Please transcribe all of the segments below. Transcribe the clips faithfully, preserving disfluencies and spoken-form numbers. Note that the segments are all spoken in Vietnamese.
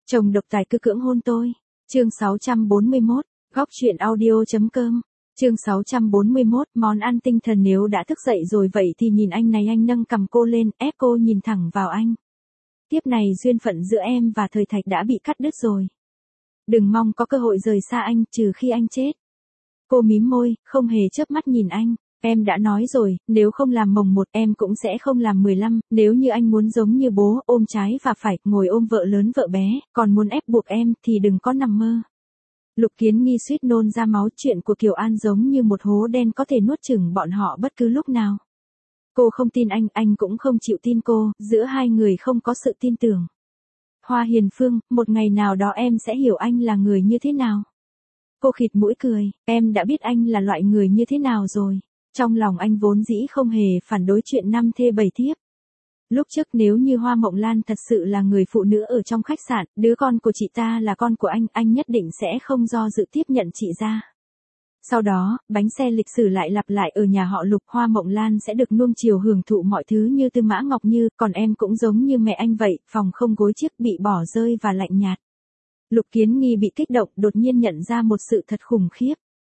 Chồng độc tài cứ cưỡng hôn tôi. Chương sáu trăm bốn mươi mốt, góc truyện audio.com. Chương sáu trăm bốn mươi mốt, món ăn tinh thần nếu đã thức dậy rồi vậy thì nhìn anh này, anh nâng cằm cô lên, ép cô nhìn thẳng vào anh. Tiếp này duyên phận giữa em và Thời Thạch đã bị cắt đứt rồi. Đừng mong có cơ hội rời xa anh, trừ khi anh chết. Cô mím môi, không hề chớp mắt nhìn anh. Em đã nói rồi, nếu không làm mồng một em cũng sẽ không làm mười lăm, nếu như anh muốn giống như bố, ôm trái và phải, ngồi ôm vợ lớn vợ bé, còn muốn ép buộc em thì đừng có nằm mơ. Lục Kiến Nghi suýt nôn ra máu, chuyện của Kiều An giống như một hố đen có thể nuốt chửng bọn họ bất cứ lúc nào. Cô không tin anh, anh cũng không chịu tin cô, giữa hai người không có sự tin tưởng. Hoa Hiền Phương, một ngày nào đó em sẽ hiểu anh là người như thế nào. Cô khịt mũi cười, em đã biết anh là loại người như thế nào rồi. Trong lòng anh vốn dĩ không hề phản đối chuyện năm thê bảy thiếp. Lúc trước nếu như Hoa Mộng Lan thật sự là người phụ nữ ở trong khách sạn, đứa con của chị ta là con của anh, anh nhất định sẽ không do dự tiếp nhận chị ra. Sau đó, bánh xe lịch sử lại lặp lại ở nhà họ Lục, Hoa Mộng Lan sẽ được nuông chiều hưởng thụ mọi thứ như Tư Mã Ngọc Như, còn em cũng giống như mẹ anh vậy, phòng không gối chiếc, bị bỏ rơi và lạnh nhạt. Lục Kiến Nghi bị kích động, đột nhiên nhận ra một sự thật khủng khiếp.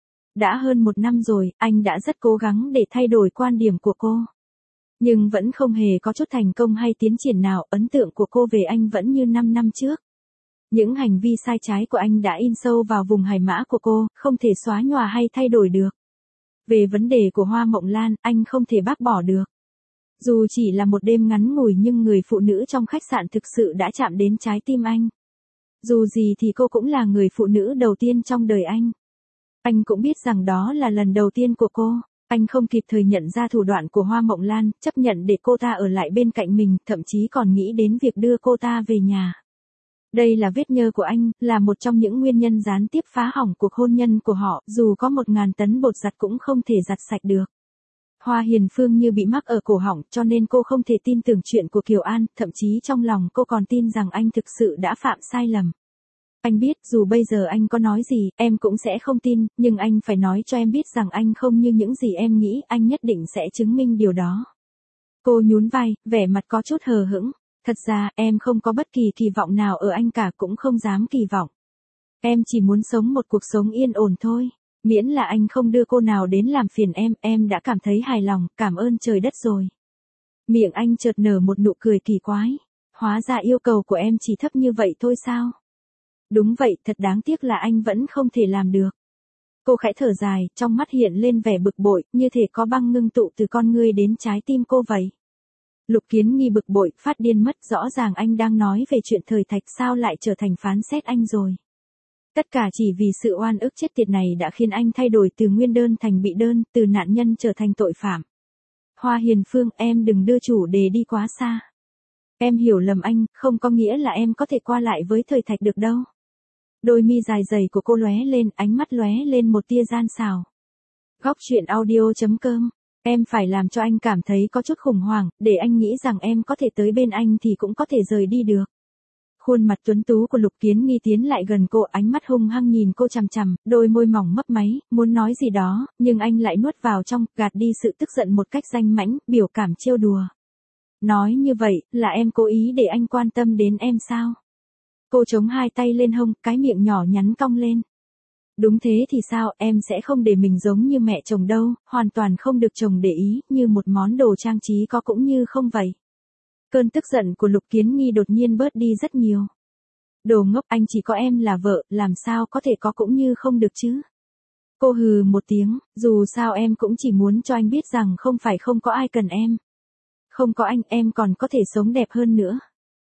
Đã hơn một năm rồi, anh đã rất cố gắng để thay đổi quan điểm của cô. Nhưng vẫn không hề có chút thành công hay tiến triển nào, ấn tượng của cô về anh vẫn như năm năm trước. Những hành vi sai trái của anh đã in sâu vào vùng hài mã của cô, không thể xóa nhòa hay thay đổi được. Về vấn đề của Hoa Mộng Lan, anh không thể bác bỏ được. Dù chỉ là một đêm ngắn ngủi nhưng người phụ nữ trong khách sạn thực sự đã chạm đến trái tim anh. Dù gì thì cô cũng là người phụ nữ đầu tiên trong đời anh. Anh cũng biết rằng đó là lần đầu tiên của cô. Anh không kịp thời nhận ra thủ đoạn của Hoa Mộng Lan, chấp nhận để cô ta ở lại bên cạnh mình, thậm chí còn nghĩ đến việc đưa cô ta về nhà. Đây là vết nhơ của anh, là một trong những nguyên nhân gián tiếp phá hỏng cuộc hôn nhân của họ, dù có một ngàn tấn bột giặt cũng không thể giặt sạch được. Hoa Hiền Phương như bị mắc ở cổ họng, cho nên cô không thể tin tưởng chuyện của Kiều An, thậm chí trong lòng cô còn tin rằng anh thực sự đã phạm sai lầm. Anh biết, dù bây giờ anh có nói gì, em cũng sẽ không tin, nhưng anh phải nói cho em biết rằng anh không như những gì em nghĩ, anh nhất định sẽ chứng minh điều đó. Cô nhún vai, vẻ mặt có chút hờ hững. Thật ra, em không có bất kỳ kỳ vọng nào ở anh cả, cũng không dám kỳ vọng. Em chỉ muốn sống một cuộc sống yên ổn thôi. Miễn là anh không đưa cô nào đến làm phiền em, em đã cảm thấy hài lòng, cảm ơn trời đất rồi. Miệng anh chợt nở một nụ cười kỳ quái. Hóa ra yêu cầu của em chỉ thấp như vậy thôi sao? Đúng vậy, thật đáng tiếc là anh vẫn không thể làm được. Cô khẽ thở dài, trong mắt hiện lên vẻ bực bội, như thể có băng ngưng tụ từ con ngươi đến trái tim cô vậy. Lục Kiến Nghi bực bội, phát điên mất, rõ ràng anh đang nói về chuyện Thời Thạch, sao lại trở thành phán xét anh rồi. Tất cả chỉ vì sự oan ức chết tiệt này đã khiến anh thay đổi từ nguyên đơn thành bị đơn, từ nạn nhân trở thành tội phạm. Hoa Hiền Phương, em đừng đưa chủ đề đi quá xa. Em hiểu lầm anh, không có nghĩa là em có thể qua lại với Thời Thạch được đâu. Đôi mi dài dày của cô lóe lên, ánh mắt lóe lên một tia gian xảo. Góc truyện audio.com. Em phải làm cho anh cảm thấy có chút khủng hoảng, để anh nghĩ rằng em có thể tới bên anh thì cũng có thể rời đi được. Khuôn mặt tuấn tú của Lục Kiến Nghi tiến lại gần cô, ánh mắt hung hăng nhìn cô chằm chằm, đôi môi mỏng mấp máy, muốn nói gì đó, nhưng anh lại nuốt vào trong, gạt đi sự tức giận một cách danh mãnh, biểu cảm trêu đùa. Nói như vậy, là em cố ý để anh quan tâm đến em sao? Cô chống hai tay lên hông, cái miệng nhỏ nhắn cong lên. Đúng thế thì sao, em sẽ không để mình giống như mẹ chồng đâu, hoàn toàn không được chồng để ý, như một món đồ trang trí có cũng như không vậy. Cơn tức giận của Lục Kiến Nghi đột nhiên bớt đi rất nhiều. Đồ ngốc, anh chỉ có em là vợ, làm sao có thể có cũng như không được chứ? Cô hừ một tiếng, dù sao em cũng chỉ muốn cho anh biết rằng không phải không có ai cần em. Không có anh, em còn có thể sống đẹp hơn nữa.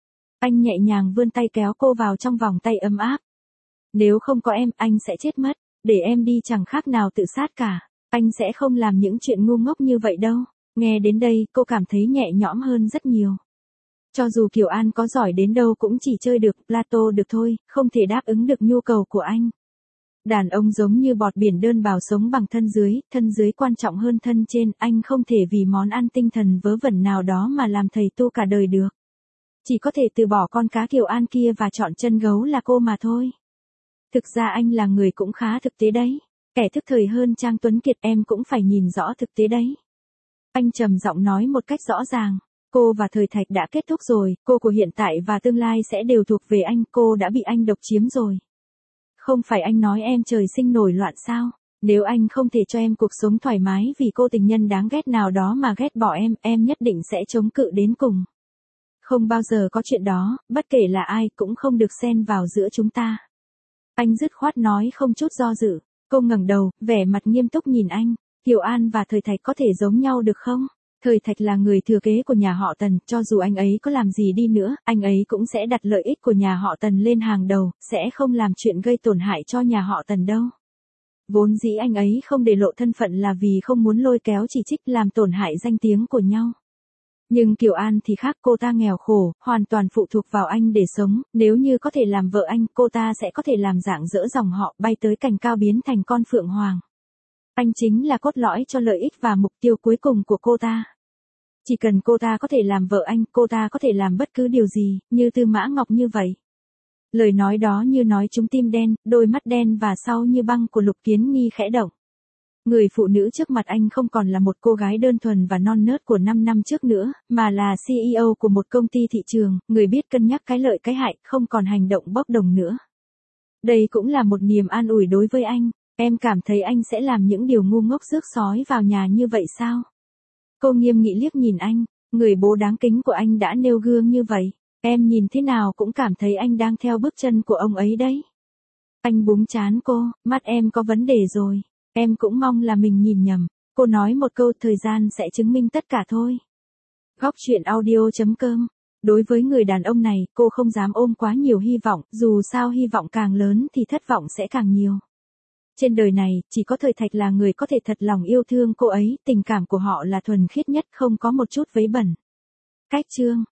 Anh nhẹ nhàng vươn tay kéo cô vào trong vòng tay ấm áp. Nếu không có em, anh sẽ chết mất, để em đi chẳng khác nào tự sát cả. Anh sẽ không làm những chuyện ngu ngốc như vậy đâu. Nghe đến đây, cô cảm thấy nhẹ nhõm hơn rất nhiều. Cho dù Kiều An có giỏi đến đâu cũng chỉ chơi được, Plato được thôi, không thể đáp ứng được nhu cầu của anh. Đàn ông giống như bọt biển đơn bào sống bằng thân dưới, thân dưới quan trọng hơn thân trên, anh không thể vì món ăn tinh thần vớ vẩn nào đó mà làm thầy tu cả đời được. Chỉ có thể từ bỏ con cá Kiều An kia và chọn chân gấu là cô mà thôi. Thực ra anh là người cũng khá thực tế đấy. Kẻ thức thời hơn Trang Tuấn Kiệt, em cũng phải nhìn rõ thực tế đấy. Anh trầm giọng nói một cách rõ ràng. Cô và Thời Thạch đã kết thúc rồi, cô của hiện tại và tương lai sẽ đều thuộc về anh, cô đã bị anh độc chiếm rồi. Không phải anh nói em trời sinh nổi loạn sao? Nếu anh không thể cho em cuộc sống thoải mái vì cô tình nhân đáng ghét nào đó mà ghét bỏ em, em nhất định sẽ chống cự đến cùng. Không bao giờ có chuyện đó, bất kể là ai cũng không được xen vào giữa chúng ta. Anh dứt khoát nói không chút do dự. Cô ngẩng đầu, vẻ mặt nghiêm túc nhìn anh. Kiều An và Thời Thạch có thể giống nhau được không? Thời Thạch là người thừa kế của nhà họ Tần, cho dù anh ấy có làm gì đi nữa, anh ấy cũng sẽ đặt lợi ích của nhà họ Tần lên hàng đầu, sẽ không làm chuyện gây tổn hại cho nhà họ Tần đâu. Vốn dĩ anh ấy không để lộ thân phận là vì không muốn lôi kéo chỉ trích làm tổn hại danh tiếng của nhau. Nhưng Kiều An thì khác, cô ta nghèo khổ, hoàn toàn phụ thuộc vào anh để sống, nếu như có thể làm vợ anh, cô ta sẽ có thể làm dạng dỡ dòng họ, bay tới cành cao biến thành con phượng hoàng. Anh chính là cốt lõi cho lợi ích và mục tiêu cuối cùng của cô ta. Chỉ cần cô ta có thể làm vợ anh, cô ta có thể làm bất cứ điều gì, như Tư Mã Ngọc như vậy. Lời nói đó như nói trúng tim đen, đôi mắt đen và sau như băng của Lục Kiến Nghi khẽ động. Người phụ nữ trước mặt anh không còn là một cô gái đơn thuần và non nớt của năm năm trước nữa, mà là xê e ô của một công ty thị trường, người biết cân nhắc cái lợi cái hại, không còn hành động bốc đồng nữa. Đây cũng là một niềm an ủi đối với anh. Em cảm thấy anh sẽ làm những điều ngu ngốc rước sói vào nhà như vậy sao? Cô nghiêm nghị liếc nhìn anh, người bố đáng kính của anh đã nêu gương như vậy. Em nhìn thế nào cũng cảm thấy anh đang theo bước chân của ông ấy đấy. Anh búng trán cô, mắt em có vấn đề rồi. Em cũng mong là mình nhìn nhầm. Cô nói một câu, thời gian sẽ chứng minh tất cả thôi. Góc truyện audio chấm com. Đối với người đàn ông này, cô không dám ôm quá nhiều hy vọng, dù sao hy vọng càng lớn thì thất vọng sẽ càng nhiều. Trên đời này, chỉ có Thời Thạch là người có thể thật lòng yêu thương cô ấy, tình cảm của họ là thuần khiết nhất, không có một chút vấy bẩn. Cách chương